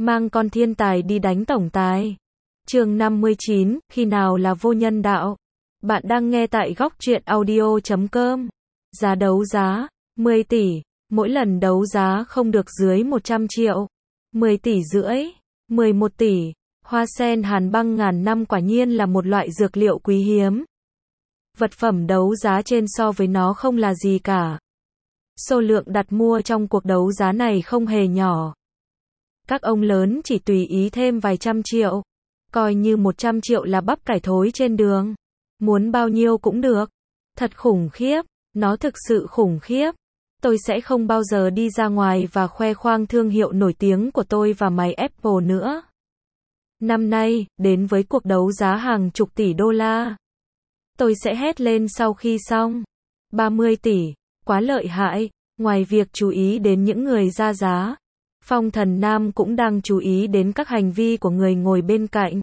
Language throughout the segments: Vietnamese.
mang con thiên tài đi đánh tổng tài. Chương 59, khi nào là vô nhân đạo? Bạn đang nghe tại góc truyện audio.com. Giá đấu giá 10 tỷ, mỗi lần đấu giá không được dưới 100 triệu. 10 tỷ rưỡi, 11 tỷ. Hoa sen hàn băng ngàn năm quả nhiên là một loại dược liệu quý hiếm. Vật phẩm đấu giá trên so với nó không là gì cả. Số lượng đặt mua trong cuộc đấu giá này không hề nhỏ. Các ông lớn chỉ tùy ý thêm vài trăm triệu. Coi như 100 triệu là bắp cải thối trên đường. Muốn bao nhiêu cũng được. Thật khủng khiếp, nó thực sự khủng khiếp. Tôi sẽ không bao giờ đi ra ngoài và khoe khoang thương hiệu nổi tiếng của tôi và máy Apple nữa. Năm nay, đến với cuộc đấu giá hàng chục tỷ đô la. Tôi sẽ hét lên sau khi xong. 30 tỷ, quá lợi hại. Ngoài việc chú ý đến những người ra giá, Phong Thần Nam cũng đang chú ý đến các hành vi của người ngồi bên cạnh.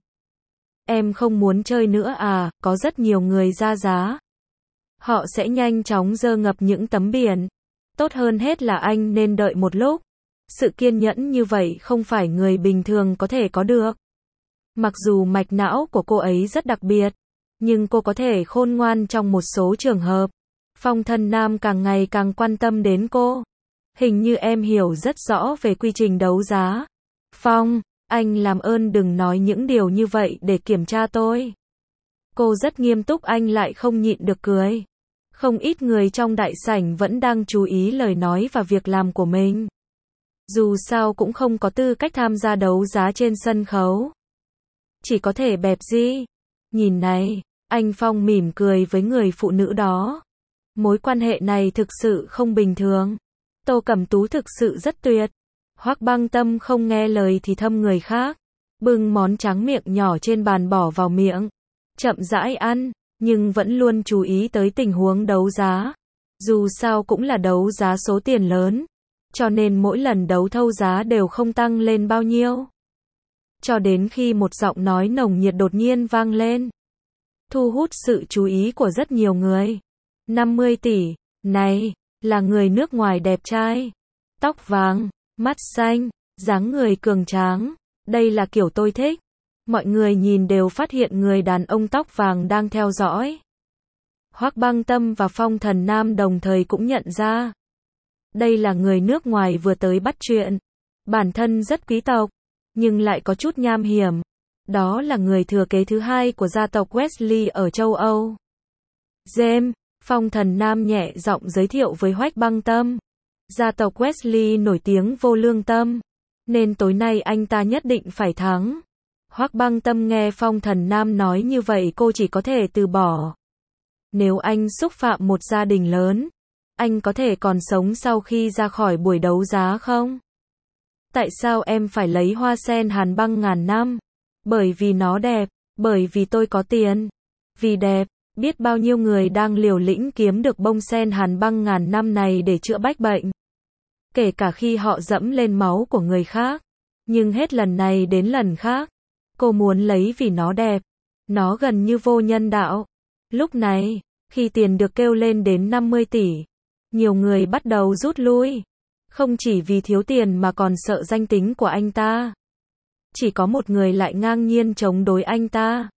Em không muốn chơi nữa à, có rất nhiều người ra giá. Họ sẽ nhanh chóng dơ ngập những tấm biển. Tốt hơn hết là anh nên đợi một lúc. Sự kiên nhẫn như vậy không phải người bình thường có thể có được. Mặc dù mạch não của cô ấy rất đặc biệt, nhưng cô có thể khôn ngoan trong một số trường hợp. Phong Thần Nam càng ngày càng quan tâm đến cô. Hình như em hiểu rất rõ về quy trình đấu giá. Phong, anh làm ơn đừng nói những điều như vậy để kiểm tra tôi. Cô rất nghiêm túc, anh lại không nhịn được cười. Không ít người trong đại sảnh vẫn đang chú ý lời nói và việc làm của mình. Dù sao cũng không có tư cách tham gia đấu giá trên sân khấu. Chỉ có thể bẹp dĩ. Nhìn này, anh Phong mỉm cười với người phụ nữ đó. Mối quan hệ này thực sự không bình thường. Tô Cẩm Tú thực sự rất tuyệt. Hoắc Băng Tâm không nghe lời thì thâm người khác. Bưng món tráng miệng nhỏ trên bàn bỏ vào miệng. Chậm rãi ăn, nhưng vẫn luôn chú ý tới tình huống đấu giá. Dù sao cũng là đấu giá số tiền lớn. Cho nên mỗi lần đấu thâu giá đều không tăng lên bao nhiêu. Cho đến khi một giọng nói nồng nhiệt đột nhiên vang lên. Thu hút sự chú ý của rất nhiều người. 50 tỷ, này, là người nước ngoài đẹp trai. Tóc vàng, mắt xanh, dáng người cường tráng. Đây là kiểu tôi thích. Mọi người nhìn đều phát hiện người đàn ông tóc vàng đang theo dõi. Hoắc Băng Tâm và Phong Thần Nam đồng thời cũng nhận ra. Đây là người nước ngoài vừa tới bắt chuyện. Bản thân rất quý tộc, nhưng lại có chút nham hiểm. Đó là người thừa kế thứ hai của gia tộc Wesley ở châu Âu. James, Phong Thần Nam nhẹ giọng giới thiệu với Hoắc Băng Tâm. Gia tộc Wesley nổi tiếng vô lương tâm, nên tối nay anh ta nhất định phải thắng. Hoắc Băng Tâm nghe Phong Thần Nam nói như vậy cô chỉ có thể từ bỏ. Nếu anh xúc phạm một gia đình lớn, anh có thể còn sống sau khi ra khỏi buổi đấu giá không? Tại sao em phải lấy hoa sen hàn băng ngàn năm? Bởi vì nó đẹp, bởi vì tôi có tiền. Vì đẹp, biết bao nhiêu người đang liều lĩnh kiếm được bông sen hàn băng ngàn năm này để chữa bách bệnh. Kể cả khi họ dẫm lên máu của người khác. Nhưng hết lần này đến lần khác, cô muốn lấy vì nó đẹp. Nó gần như vô nhân đạo. Lúc này, khi tiền được kêu lên đến 50 tỷ, nhiều người bắt đầu rút lui. Không chỉ vì thiếu tiền mà còn sợ danh tính của anh ta. Chỉ có một người lại ngang nhiên chống đối anh ta.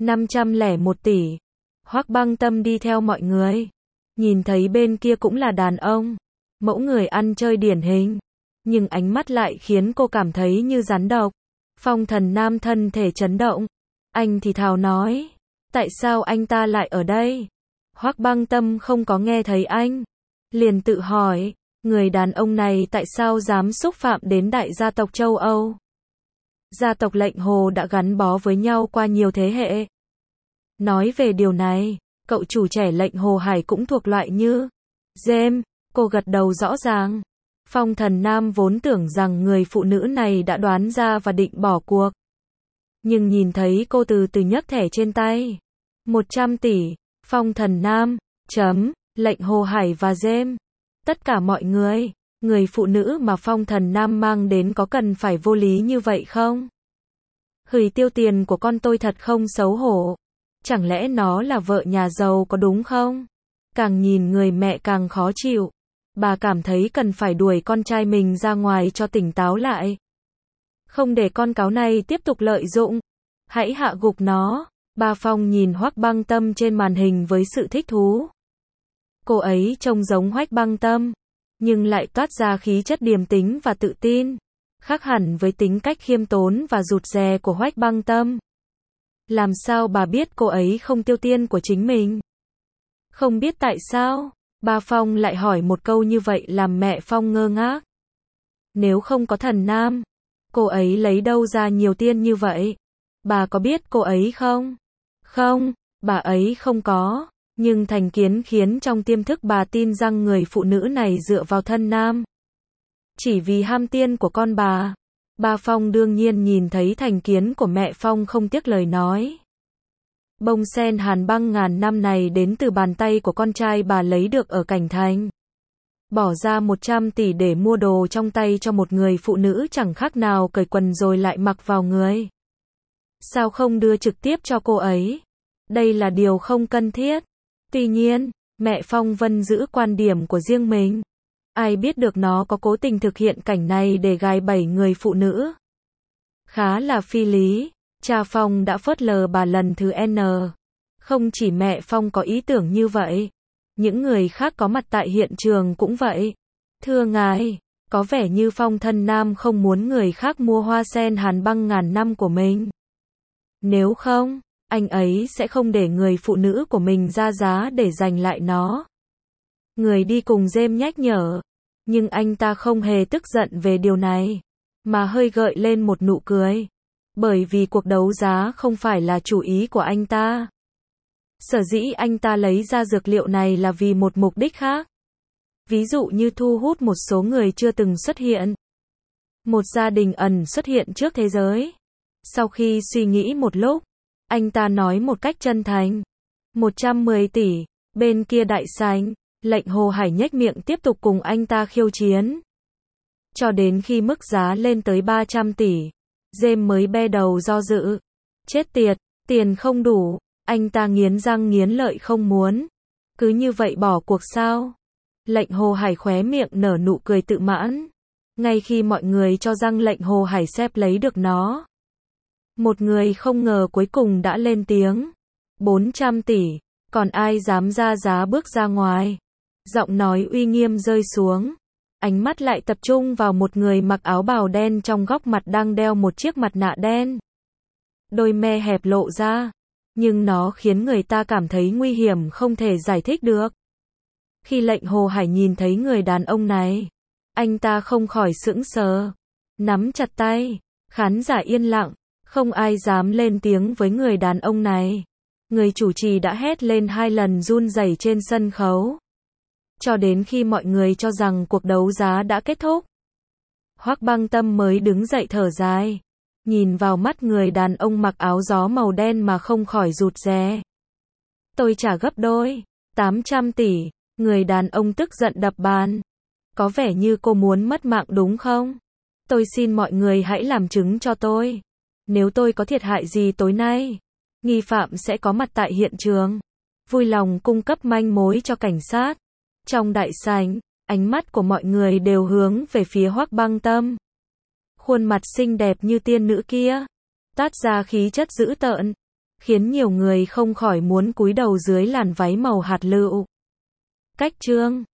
501 tỷ. Hoắc Băng Tâm đi theo mọi người. Nhìn thấy bên kia cũng là đàn ông. Mẫu người ăn chơi điển hình. Nhưng ánh mắt lại khiến cô cảm thấy như rắn độc. Phong Thần Nam thân thể chấn động. Anh thì thào nói. Tại sao anh ta lại ở đây? Hoắc Băng Tâm không có nghe thấy anh. Liền tự hỏi. Người đàn ông này tại sao dám xúc phạm đến đại gia tộc châu Âu? Gia tộc Lệnh Hồ đã gắn bó với nhau qua nhiều thế hệ. Nói về điều này, cậu chủ trẻ Lệnh Hồ Hải cũng thuộc loại như James. Cô gật đầu rõ ràng. Phong Thần Nam vốn tưởng rằng người phụ nữ này đã đoán ra và định bỏ cuộc. Nhưng nhìn thấy cô từ từ nhấc thẻ trên tay. 100 tỷ. Phong Thần Nam, Lệnh Hồ Hải và James. Tất cả mọi người phụ nữ mà Phong Thần Nam mang đến có cần phải vô lý như vậy không? Hửi, tiêu tiền của con tôi thật không xấu hổ. Chẳng lẽ nó là vợ nhà giàu có đúng không? Càng nhìn người mẹ càng khó chịu. Bà cảm thấy cần phải đuổi con trai mình ra ngoài cho tỉnh táo lại. Không để con cáo này tiếp tục lợi dụng. Hãy hạ gục nó. Ba Phong nhìn Hoắc Băng Tâm trên màn hình với sự thích thú. Cô ấy trông giống Hoắc Băng Tâm, nhưng lại toát ra khí chất điềm tĩnh và tự tin, khác hẳn với tính cách khiêm tốn và rụt rè của Hoắc Băng Tâm. Làm sao bà biết cô ấy không tiêu tiên của chính mình? Không biết tại sao, Ba Phong lại hỏi một câu như vậy làm mẹ Phong ngơ ngác. Nếu không có thần nam, cô ấy lấy đâu ra nhiều tiên như vậy? Bà có biết cô ấy không? Không, bà ấy không có. Nhưng thành kiến khiến trong tiềm thức bà tin rằng người phụ nữ này dựa vào thân nam. Chỉ vì ham tiên của con bà. Ba Phong đương nhiên nhìn thấy thành kiến của mẹ Phong không tiếc lời nói. Bông sen hàn băng ngàn năm này đến từ bàn tay của con trai bà lấy được ở Cảnh Thành. Bỏ ra 100 tỷ để mua đồ trong tay cho một người phụ nữ chẳng khác nào cởi quần rồi lại mặc vào người. Sao không đưa trực tiếp cho cô ấy? Đây là điều không cần thiết. Tuy nhiên, mẹ Phong Vân giữ quan điểm của riêng mình. Ai biết được nó có cố tình thực hiện cảnh này để gài bẫy người phụ nữ. Khá là phi lý. Cha Phong đã phớt lờ bà lần thứ N. Không chỉ mẹ Phong có ý tưởng như vậy. Những người khác có mặt tại hiện trường cũng vậy. Thưa ngài, có vẻ như Phong thân nam không muốn người khác mua hoa sen hàn băng ngàn năm của mình. Nếu không, anh ấy sẽ không để người phụ nữ của mình ra giá để giành lại nó. Người đi cùng James nhắc nhở. Nhưng anh ta không hề tức giận về điều này, mà hơi gợi lên một nụ cười. Bởi vì cuộc đấu giá không phải là chủ ý của anh ta. Sở dĩ anh ta lấy ra dược liệu này là vì một mục đích khác. Ví dụ như thu hút một số người chưa từng xuất hiện. Một gia đình ẩn xuất hiện trước thế giới. Sau khi suy nghĩ một lúc, anh ta nói một cách chân thành. 110 tỷ, bên kia đại sảnh, Lệnh Hồ Hải nhếch miệng tiếp tục cùng anh ta khiêu chiến. Cho đến khi mức giá lên tới 300 tỷ, James mới be đầu do dự. Chết tiệt, tiền không đủ, anh ta nghiến răng nghiến lợi không muốn. Cứ như vậy bỏ cuộc sao? Lệnh Hồ Hải khóe miệng nở nụ cười tự mãn. Ngay khi mọi người cho rằng Lệnh Hồ Hải xếp lấy được nó, một người không ngờ cuối cùng đã lên tiếng. 400 tỷ, còn ai dám ra giá bước ra ngoài? Giọng nói uy nghiêm rơi xuống. Ánh mắt lại tập trung vào một người mặc áo bào đen trong góc mặt đang đeo một chiếc mặt nạ đen. Đôi me hẹp lộ ra, nhưng nó khiến người ta cảm thấy nguy hiểm không thể giải thích được. Khi Lệnh Hồ Hải nhìn thấy người đàn ông này, anh ta không khỏi sững sờ, nắm chặt tay, khán giả yên lặng, không ai dám lên tiếng với người đàn ông này. Người chủ trì đã hét lên 2 lần run rẩy trên sân khấu. Cho đến khi mọi người cho rằng cuộc đấu giá đã kết thúc, Hoắc Băng Tâm mới đứng dậy thở dài, nhìn vào mắt người đàn ông mặc áo gió màu đen mà không khỏi rụt rè. Tôi trả gấp đôi, 800 tỷ, người đàn ông tức giận đập bàn. Có vẻ như cô muốn mất mạng đúng không? Tôi xin mọi người hãy làm chứng cho tôi. Nếu tôi có thiệt hại gì tối nay, nghi phạm sẽ có mặt tại hiện trường, vui lòng cung cấp manh mối cho cảnh sát. Trong đại sảnh, ánh mắt của mọi người đều hướng về phía Hoắc Băng Tâm. Khuôn mặt xinh đẹp như tiên nữ kia, toát ra khí chất dữ tợn, khiến nhiều người không khỏi muốn cúi đầu dưới làn váy màu hạt lựu. Cách chương